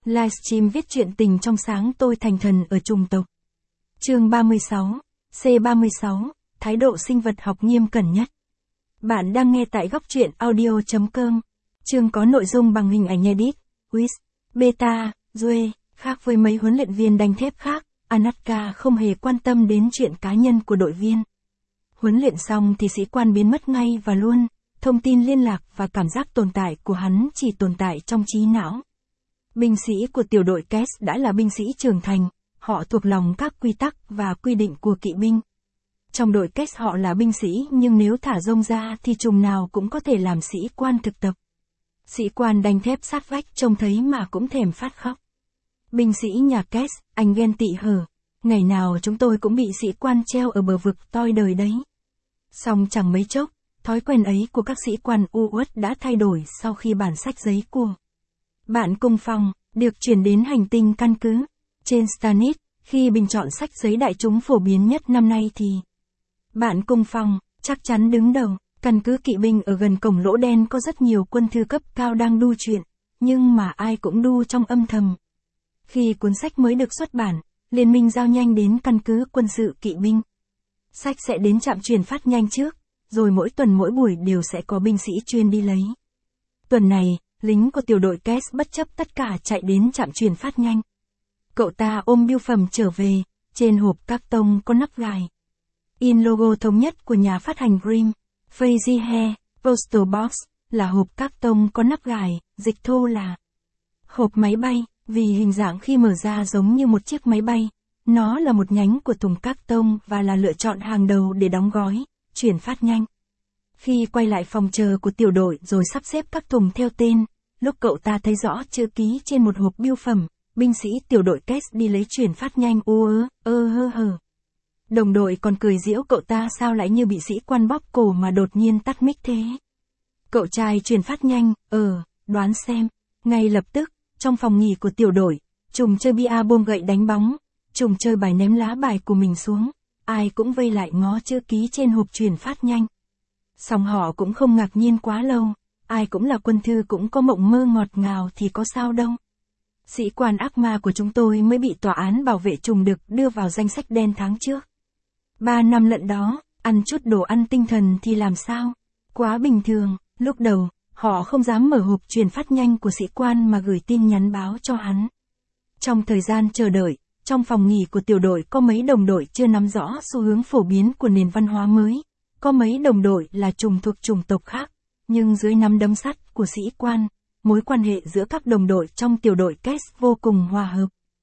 Livestream viết chuyện tình trong sáng tôi thành thần ở chủng tộc. Chương 36, C36, thái độ sinh vật học nghiêm cẩn nhất. Bạn đang nghe tại góc truyện audio.com. Chương có nội dung bằng hình ảnh edit, Wiz, Beta, Due. Khác với mấy huấn luyện viên đanh thép khác, Anatka không hề quan tâm đến chuyện cá nhân của đội viên. Huấn luyện xong thì sĩ quan biến mất ngay và luôn, thông tin liên lạc và cảm giác tồn tại của hắn chỉ tồn tại trong trí não. Binh sĩ của tiểu đội Kes đã là binh sĩ trưởng thành, họ thuộc lòng các quy tắc và quy định của kỵ binh. Trong đội Kes họ là binh sĩ nhưng nếu thả rông ra thì chùm nào cũng có thể làm sĩ quan thực tập. Sĩ quan đanh thép sát vách trông thấy mà cũng thèm phát khóc. Binh sĩ nhà Kes, anh ghen tị hở. Ngày nào chúng tôi cũng bị sĩ quan treo ở bờ vực toi đời đấy. Song chẳng mấy chốc, thói quen ấy của các sĩ quan Uất đã thay đổi sau khi bản sách giấy của bạn cùng phòng được chuyển đến hành tinh căn cứ trên Stannis. Khi bình chọn sách giấy đại chúng phổ biến nhất năm nay thì bạn cùng phòng chắc chắn đứng đầu. Căn cứ kỵ binh ở gần cổng lỗ đen có rất nhiều quân thư cấp cao đang đu chuyện, nhưng mà ai cũng đu trong âm thầm. Khi cuốn sách mới được xuất bản, liên minh giao nhanh đến căn cứ quân sự kỵ binh. Sách sẽ đến trạm truyền phát nhanh trước, rồi mỗi tuần mỗi buổi đều sẽ có binh sĩ chuyên đi lấy. Tuần này, lính của tiểu đội Kes bất chấp tất cả chạy đến trạm truyền phát nhanh. Cậu ta ôm bưu phẩm trở về, trên hộp các tông có nắp gài. In logo thống nhất của nhà phát hành Grimm, Feizihe, Postal Box, là hộp các tông có nắp gài, dịch thô là hộp máy bay, vì hình dạng khi mở ra giống như một chiếc máy bay. Nó là một nhánh của thùng các tông và là lựa chọn hàng đầu để đóng gói, chuyển phát nhanh. Khi quay lại phòng chờ của tiểu đội rồi sắp xếp các thùng theo tên, lúc cậu ta thấy rõ chữ ký trên một hộp bưu phẩm, binh sĩ tiểu đội Kes đi lấy chuyển phát nhanh Đồng đội còn cười giễu cậu ta sao lại như bị sĩ quan bóp cổ mà đột nhiên tắt mic thế. Cậu trai chuyển phát nhanh, đoán xem. Ngay lập tức, trong phòng nghỉ của tiểu đội, Trùng chơi bia bôm gậy đánh bóng, Trùng chơi bài ném lá bài của mình xuống, ai cũng vây lại ngó chữ ký trên hộp chuyển phát nhanh. Song họ cũng không ngạc nhiên quá lâu, ai cũng là quân thư cũng có mộng mơ ngọt ngào thì có sao đâu. Sĩ quan ác ma của chúng tôi mới bị tòa án bảo vệ Trùng được đưa vào danh sách đen tháng trước. 3 năm lận đó, ăn chút đồ ăn tinh thần thì làm sao? Quá bình thường, lúc đầu, họ không dám mở hộp truyền phát nhanh của sĩ quan mà gửi tin nhắn báo cho hắn. Trong thời gian chờ đợi, trong phòng nghỉ của tiểu đội có mấy đồng đội chưa nắm rõ xu hướng phổ biến của nền văn hóa mới. Có mấy đồng đội là Trùng thuộc chủng tộc khác, nhưng dưới nắm đấm sắt của sĩ quan, mối quan hệ giữa các đồng đội trong tiểu đội Kes vô cùng hòa hợp.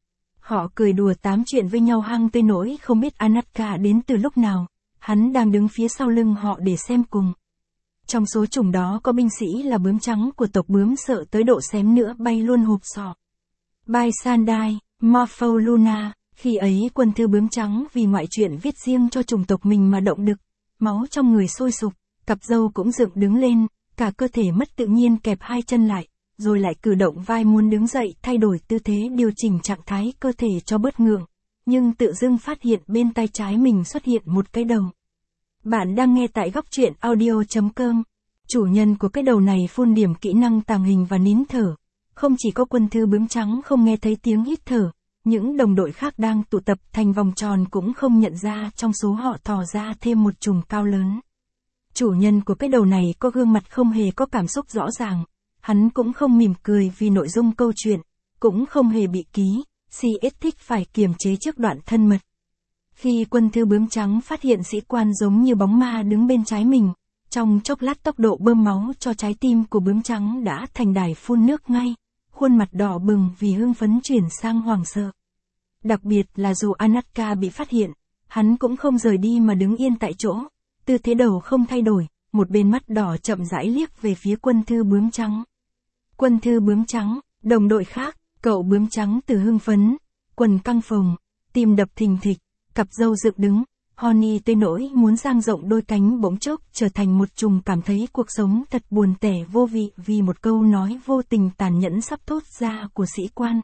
Họ cười đùa tám chuyện với nhau hăng tới nỗi không biết Anatka đến từ lúc nào, hắn đang đứng phía sau lưng họ để xem cùng. Trong số chủng đó có binh sĩ là bướm trắng của tộc bướm sợ tới độ xém nữa bay luôn hộp sọ. Bai Sandai, Morpho Luna, khi ấy quân thư bướm trắng vì ngoại chuyện viết riêng cho chủng tộc mình mà động đực, máu trong người sôi sục, cặp râu cũng dựng đứng lên, cả cơ thể mất tự nhiên kẹp hai chân lại, rồi lại cử động vai muốn đứng dậy thay đổi tư thế điều chỉnh trạng thái cơ thể cho bớt ngượng, nhưng tự dưng phát hiện bên tay trái mình xuất hiện một cái đầu. Bạn đang nghe tại góc truyện audio.com. Chủ nhân của cái đầu này phun điểm kỹ năng tàng hình và nín thở. Không chỉ có quân thư bướm trắng không nghe thấy tiếng hít thở, những đồng đội khác đang tụ tập thành vòng tròn cũng không nhận ra trong số họ thò ra thêm một chùm cao lớn. Chủ nhân của cái đầu này có gương mặt không hề có cảm xúc rõ ràng. Hắn cũng không mỉm cười vì nội dung câu chuyện, cũng không hề bị ký, CS thích phải kiềm chế trước đoạn thân mật. Khi quân thư bướm trắng phát hiện sĩ quan giống như bóng ma đứng bên trái mình, trong chốc lát tốc độ bơm máu cho trái tim của bướm trắng đã thành đài phun nước ngay, khuôn mặt đỏ bừng vì hưng phấn chuyển sang hoảng sợ. Đặc biệt là dù Anatka bị phát hiện, hắn cũng không rời đi mà đứng yên tại chỗ, tư thế đầu không thay đổi, một bên mắt đỏ chậm rãi liếc về phía quân thư bướm trắng. Quân thư bướm trắng, đồng đội khác, cậu bướm trắng từ hưng phấn, quần căng phồng, tim đập thình thịch, cặp râu dựng đứng, Honey tới nỗi muốn dang rộng đôi cánh bỗng chốc trở thành một chùm cảm thấy cuộc sống thật buồn tẻ vô vị vì một câu nói vô tình tàn nhẫn sắp thốt ra của sĩ quan.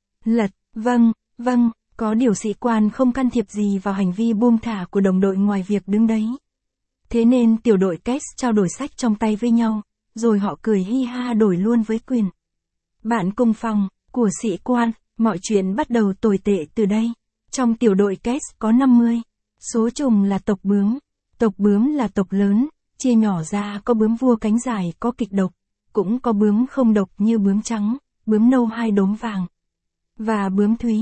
Vâng, có điều sĩ quan không can thiệp gì vào hành vi buông thả của đồng đội ngoài việc đứng đấy. Thế nên tiểu đội Kes trao đổi sách trong tay với nhau, rồi họ cười hi ha đổi luôn với quyền. Bạn cùng phòng, của sĩ quan, mọi chuyện bắt đầu tồi tệ từ đây. Trong tiểu đội Kes có 50 số trùng là tộc bướm. Tộc bướm là tộc lớn, chia nhỏ ra có bướm vua cánh dài có kịch độc, cũng có bướm không độc như bướm trắng, bướm nâu 2 đốm vàng, và bướm thúy,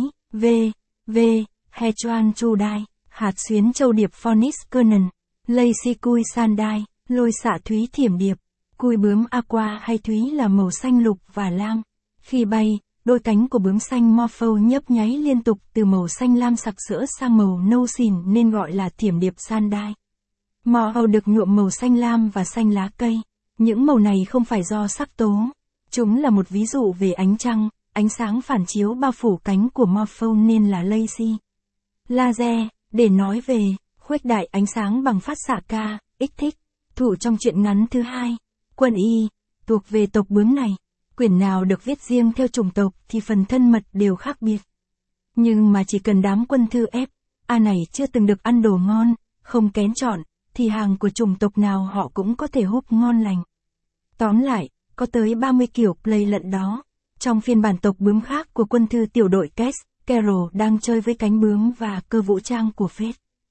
Hechuan Chudai, hạt xuyến châu điệp Phoenix Kernan, Lazy Cui Sandai, lôi xạ thúy thiểm điệp. Cui bướm aqua hay thúy là màu xanh lục và lam. Khi bay, đôi cánh của bướm xanh morpho nhấp nháy liên tục từ màu xanh lam sặc sỡ sang màu nâu xỉn nên gọi là thiểm điệp Sandai. Morpho được nhuộm màu xanh lam và xanh lá cây. Những màu này không phải do sắc tố. Chúng là một ví dụ về ánh trăng, ánh sáng phản chiếu bao phủ cánh của morpho nên là lazy. Laser, để nói về khuếch đại ánh sáng bằng phát xạ K, X thích, thủ trong truyện ngắn thứ 2. Quân y, thuộc về tộc bướm này. Quyển nào được viết riêng theo chủng tộc thì phần thân mật đều khác biệt. Nhưng mà chỉ cần đám quân thư F, A này chưa từng được ăn đồ ngon, không kén chọn, thì hàng của chủng tộc nào họ cũng có thể húp ngon lành. Tóm lại, có tới 30 kiểu play lận đó. Trong phiên bản tộc bướm khác của quân thư tiểu đội Kes, Carol đang chơi với cánh bướm và cơ vũ trang của Fate.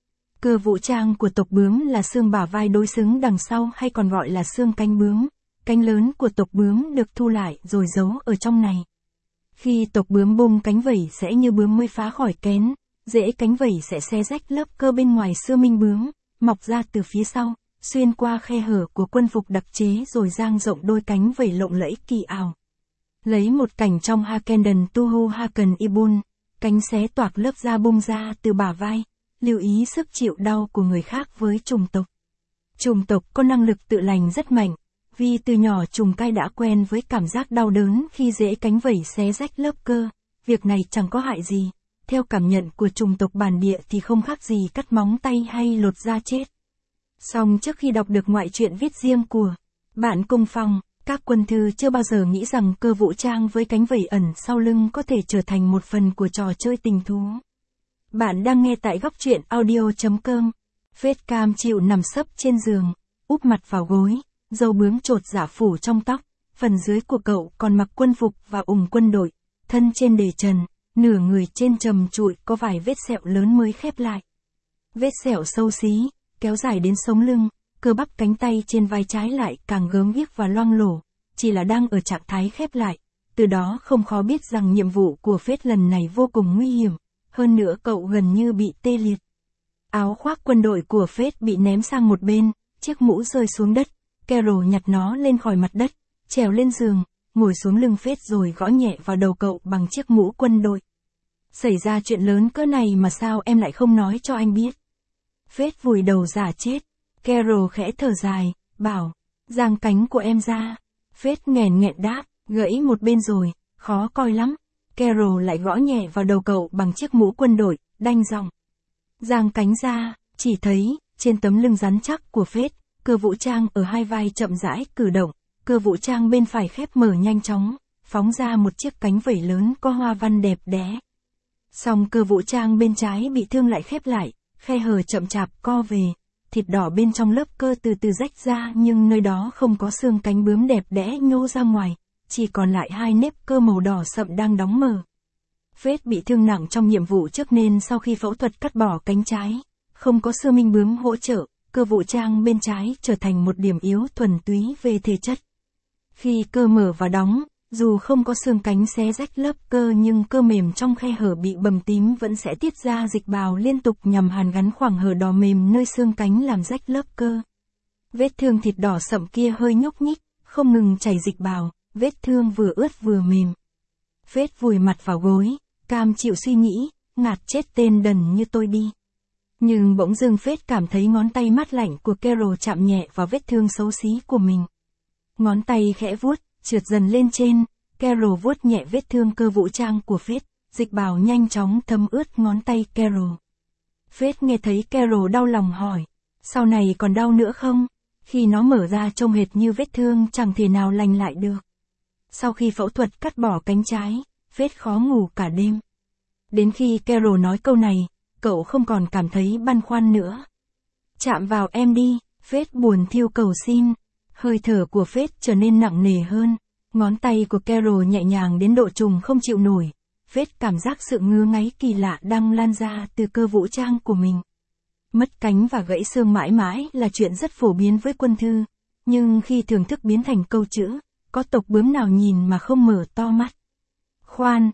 Cơ vũ trang của tộc bướm là xương bả vai đối xứng đằng sau hay còn gọi là xương cánh bướm. Cánh lớn của tộc bướm được thu lại rồi giấu ở trong này. Khi tộc bướm bung cánh vẩy sẽ như bướm mới phá khỏi kén, rễ cánh vẩy sẽ xé rách lớp cơ bên ngoài xưa minh bướm, mọc ra từ phía sau, xuyên qua khe hở của quân phục đặc chế rồi dang rộng đôi cánh vẩy lộng lẫy kỳ ảo. Lấy một cảnh trong Hakenden Tuhu Haken Ibun, cánh xé toạc lớp da bung ra từ bả vai, lưu ý sức chịu đau của người khác với trùng tộc. Trùng tộc có năng lực tự lành rất mạnh, vì từ nhỏ trùng cai đã quen với cảm giác đau đớn khi rễ cánh vẩy xé rách lớp cơ, việc này chẳng có hại gì, theo cảm nhận của trùng tộc bản địa thì không khác gì cắt móng tay hay lột da chết. Song trước khi đọc được ngoại truyện viết riêng của bạn Cung Phong, các quân thư chưa bao giờ nghĩ rằng cơ vũ trang với cánh vẩy ẩn sau lưng có thể trở thành một phần của trò chơi tình thú. Bạn đang nghe tại góc truyện audio.com. Fate cam chịu nằm sấp trên giường, úp mặt vào gối, râu bướm chột dạ phủ trong tóc, phần dưới của cậu còn mặc quân phục và ủng quân đội, thân trên để trần, nửa người trên trầm trụi có vài vết sẹo lớn mới khép lại. Vết sẹo xấu xí, kéo dài đến sống lưng, cơ bắp cánh tay trên vai trái lại càng gớm ghiếc và loang lổ, chỉ là đang ở trạng thái khép lại, từ đó không khó biết rằng nhiệm vụ của Fate lần này vô cùng nguy hiểm, hơn nữa cậu gần như bị tê liệt. Áo khoác quân đội của Fate bị ném sang một bên, chiếc mũ rơi xuống đất, Carol nhặt nó lên khỏi mặt đất, trèo lên giường, ngồi xuống lưng Fate rồi gõ nhẹ vào đầu cậu bằng chiếc mũ quân đội. Xảy ra chuyện lớn cỡ này mà sao em lại không nói cho anh biết? Fate vùi đầu giả chết. Carol khẽ thở dài, bảo, giang cánh của em ra. Fate nghẹn nghẹn đáp, gãy một bên rồi, khó coi lắm. Carol lại gõ nhẹ vào đầu cậu bằng chiếc mũ quân đội, đanh giọng. Giang cánh ra, chỉ thấy, trên tấm lưng rắn chắc của Fate, cơ vũ trang ở hai vai chậm rãi cử động, cơ vũ trang bên phải khép mở nhanh chóng, phóng ra một chiếc cánh vẩy lớn có hoa văn đẹp đẽ. Song cơ vũ trang bên trái bị thương lại khép lại, khe hở chậm chạp co về, thịt đỏ bên trong lớp cơ từ từ rách ra nhưng nơi đó không có xương cánh bướm đẹp đẽ nhô ra ngoài, chỉ còn lại hai nếp cơ màu đỏ sậm đang đóng mờ. Fate bị thương nặng trong nhiệm vụ trước nên sau khi phẫu thuật cắt bỏ cánh trái, không có xương minh bướm hỗ trợ, cơ vũ trang bên trái trở thành một điểm yếu thuần túy về thể chất. Khi cơ mở và đóng, dù không có xương cánh xé rách lớp cơ nhưng cơ mềm trong khe hở bị bầm tím vẫn sẽ tiết ra dịch bào liên tục nhằm hàn gắn khoảng hở đỏ mềm nơi xương cánh làm rách lớp cơ. Vết thương thịt đỏ sậm kia hơi nhúc nhích, không ngừng chảy dịch bào, vết thương vừa ướt vừa mềm. Fate vùi mặt vào gối, cam chịu suy nghĩ, ngạt chết tên đần như tôi đi. Nhưng bỗng dưng Fate cảm thấy ngón tay mát lạnh của Carol chạm nhẹ vào vết thương xấu xí của mình. Ngón tay khẽ vuốt, trượt dần lên trên, Carol vuốt nhẹ vết thương cơ vũ trang của Fate, dịch bào nhanh chóng thấm ướt ngón tay Carol. Fate nghe thấy Carol đau lòng hỏi, sau này còn đau nữa không? Khi nó mở ra trông hệt như vết thương chẳng thể nào lành lại được. Sau khi phẫu thuật cắt bỏ cánh trái, Fate khó ngủ cả đêm. Đến khi Carol nói câu này, cậu không còn cảm thấy băn khoăn nữa. Chạm vào em đi, Fate buồn thiêu cầu xin. Hơi thở của Fate trở nên nặng nề hơn. Ngón tay của Carol nhẹ nhàng đến độ trùng không chịu nổi. Phết cảm giác sự ngứa ngáy kỳ lạ đang lan ra từ cơ vũ trang của mình. Mất cánh và gãy xương mãi mãi là chuyện rất phổ biến với quân thư, nhưng khi thưởng thức biến thành câu chữ, có tộc bướm nào nhìn mà không mở to mắt. Khoan,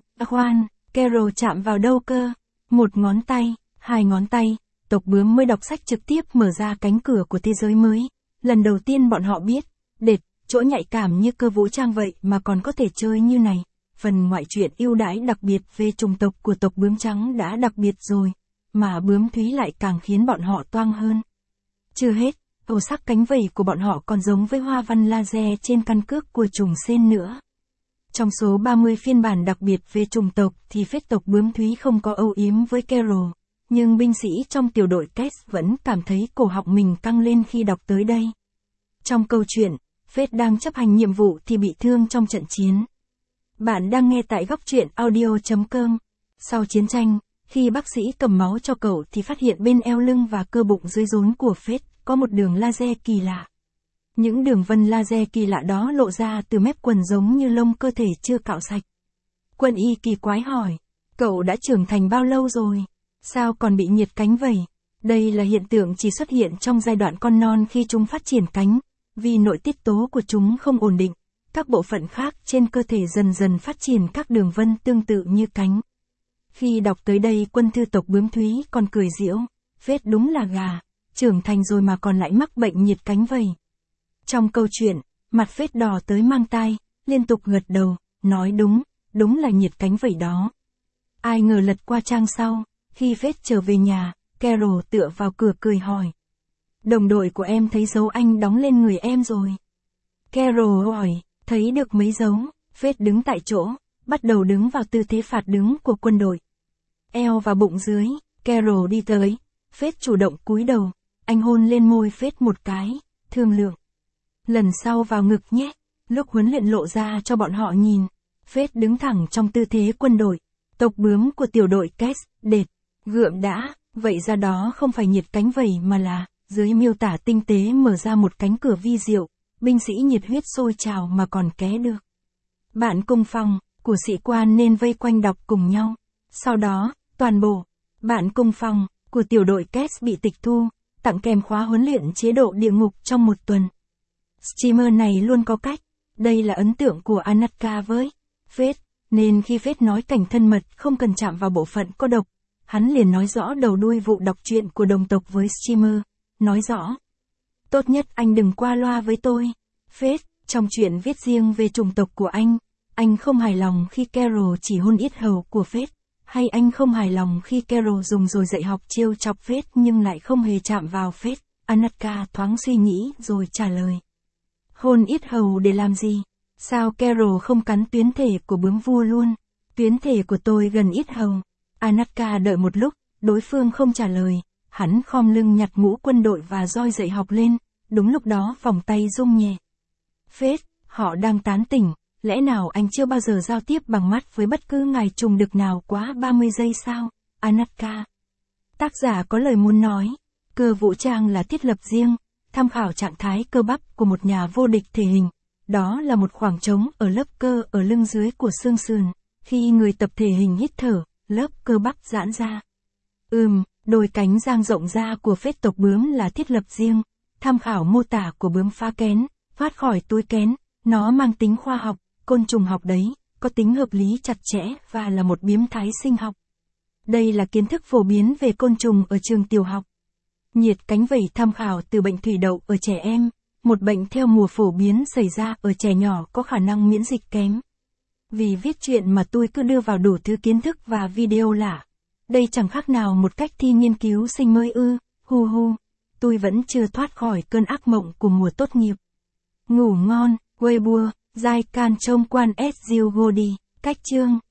Carol chạm vào đâu cơ? Một ngón tay, hai ngón tay, tộc bướm mới đọc sách trực tiếp mở ra cánh cửa của thế giới mới. Lần đầu tiên bọn họ biết, chỗ nhạy cảm như cơ vũ trang vậy mà còn có thể chơi như này. Phần ngoại truyện ưu đãi đặc biệt về chủng tộc của tộc bướm trắng đã đặc biệt rồi, mà bướm thúy lại càng khiến bọn họ toang hơn. Chưa hết, màu sắc cánh vẩy của bọn họ còn giống với hoa văn laser trên căn cước của trùng sen nữa. Trong số 30 phiên bản đặc biệt về chủng tộc thì phết tộc bướm thúy không có âu yếm với Carol, nhưng binh sĩ trong tiểu đội Cass vẫn cảm thấy cổ họng mình căng lên khi đọc tới đây. Trong câu chuyện, Phết đang chấp hành nhiệm vụ thì bị thương trong trận chiến. Bạn đang nghe tại góc truyện audio.com. Sau chiến tranh, khi bác sĩ cầm máu cho cậu thì phát hiện bên eo lưng và cơ bụng dưới rốn của Phết có một đường laser kỳ lạ. Những đường vân laser kỳ lạ đó lộ ra từ mép quần giống như lông cơ thể chưa cạo sạch. Quân y kỳ quái hỏi, cậu đã trưởng thành bao lâu rồi? Sao còn bị nhiệt cánh vậy? Đây là hiện tượng chỉ xuất hiện trong giai đoạn con non khi chúng phát triển cánh. Vì nội tiết tố của chúng không ổn định, các bộ phận khác trên cơ thể dần dần phát triển các đường vân tương tự như cánh. Khi đọc tới đây quân thư tộc bướm thúy còn cười giễu, Phết đúng là gà, trưởng thành rồi mà còn lại mắc bệnh nhiệt cánh vậy. Trong câu chuyện, mặt Phết đỏ tới mang tai, liên tục gật đầu, nói đúng là nhiệt cánh vậy đó. Ai ngờ lật qua trang sau, khi Phết trở về nhà, Carol tựa vào cửa cười hỏi. Đồng đội của em thấy dấu anh đóng lên người em rồi. Carol hỏi, thấy được mấy dấu? Phết đứng tại chỗ, bắt đầu đứng vào tư thế phạt đứng của quân đội. Eo và bụng dưới, Carol đi tới. Phết chủ động cúi đầu, anh hôn lên môi Phết một cái, thương lượng. Lần sau vào ngực nhé. Lúc huấn luyện lộ ra cho bọn họ nhìn, Phết đứng thẳng trong tư thế quân đội. Tộc bướm của tiểu đội Cass, gượm đã, vậy ra đó không phải nhiệt cánh vẩy mà là... Dưới miêu tả tinh tế mở ra một cánh cửa vi diệu, binh sĩ nhiệt huyết sôi trào mà còn ké được. Bạn cùng phòng, của sĩ quan nên vây quanh đọc cùng nhau. Sau đó, toàn bộ, bạn cùng phòng, của tiểu đội Cass bị tịch thu, tặng kèm khóa huấn luyện chế độ địa ngục trong 1 tuần. Streamer này luôn có cách, đây là ấn tượng của Anatka với Phết, nên khi Phết nói cảnh thân mật không cần chạm vào bộ phận có độc, hắn liền nói rõ đầu đuôi vụ đọc truyện của đồng tộc với streamer. Nói rõ. Tốt nhất anh đừng qua loa với tôi. Phết, trong chuyện viết riêng về chủng tộc của anh không hài lòng khi Carol chỉ hôn yết hầu của Phết, hay anh không hài lòng khi Carol dùng rồi dạy học trêu chọc Phết nhưng lại không hề chạm vào Phết. Anatka thoáng suy nghĩ rồi trả lời. Hôn yết hầu để làm gì? Sao Carol không cắn tuyến thể của bướm vua luôn? Tuyến thể của tôi gần yết hầu. Anatka đợi một lúc, đối phương không trả lời. Hắn khom lưng nhặt mũ quân đội và roi dạy học lên, đúng lúc đó vòng tay rung nhẹ. Phết, họ đang tán tỉnh, lẽ nào anh chưa bao giờ giao tiếp bằng mắt với bất cứ ngài trùng đực nào quá 30 giây sao? Anatka. Tác giả có lời muốn nói, cơ vũ trang là thiết lập riêng, tham khảo trạng thái cơ bắp của một nhà vô địch thể hình. Đó là một khoảng trống ở lớp cơ ở lưng dưới của xương sườn, khi người tập thể hình hít thở, lớp cơ bắp giãn ra. Đôi cánh dang rộng ra của phết tộc bướm là thiết lập riêng, tham khảo mô tả của bướm phá kén, thoát khỏi túi kén, nó mang tính khoa học, côn trùng học đấy, có tính hợp lý chặt chẽ và là một biến thái sinh học. Đây là kiến thức phổ biến về côn trùng ở trường tiểu học. Nhiệt cánh vẩy tham khảo từ bệnh thủy đậu ở trẻ em, một bệnh theo mùa phổ biến xảy ra ở trẻ nhỏ có khả năng miễn dịch kém. Vì viết chuyện mà tôi cứ đưa vào đủ thứ kiến thức và video lạ. Đây chẳng khác nào một cách thi nghiên cứu sinh mới ư, tôi vẫn chưa thoát khỏi cơn ác mộng của mùa tốt nghiệp. Ngủ ngon, Weibo, Giai Can Trông Quan S. Diêu Godi, cách chương.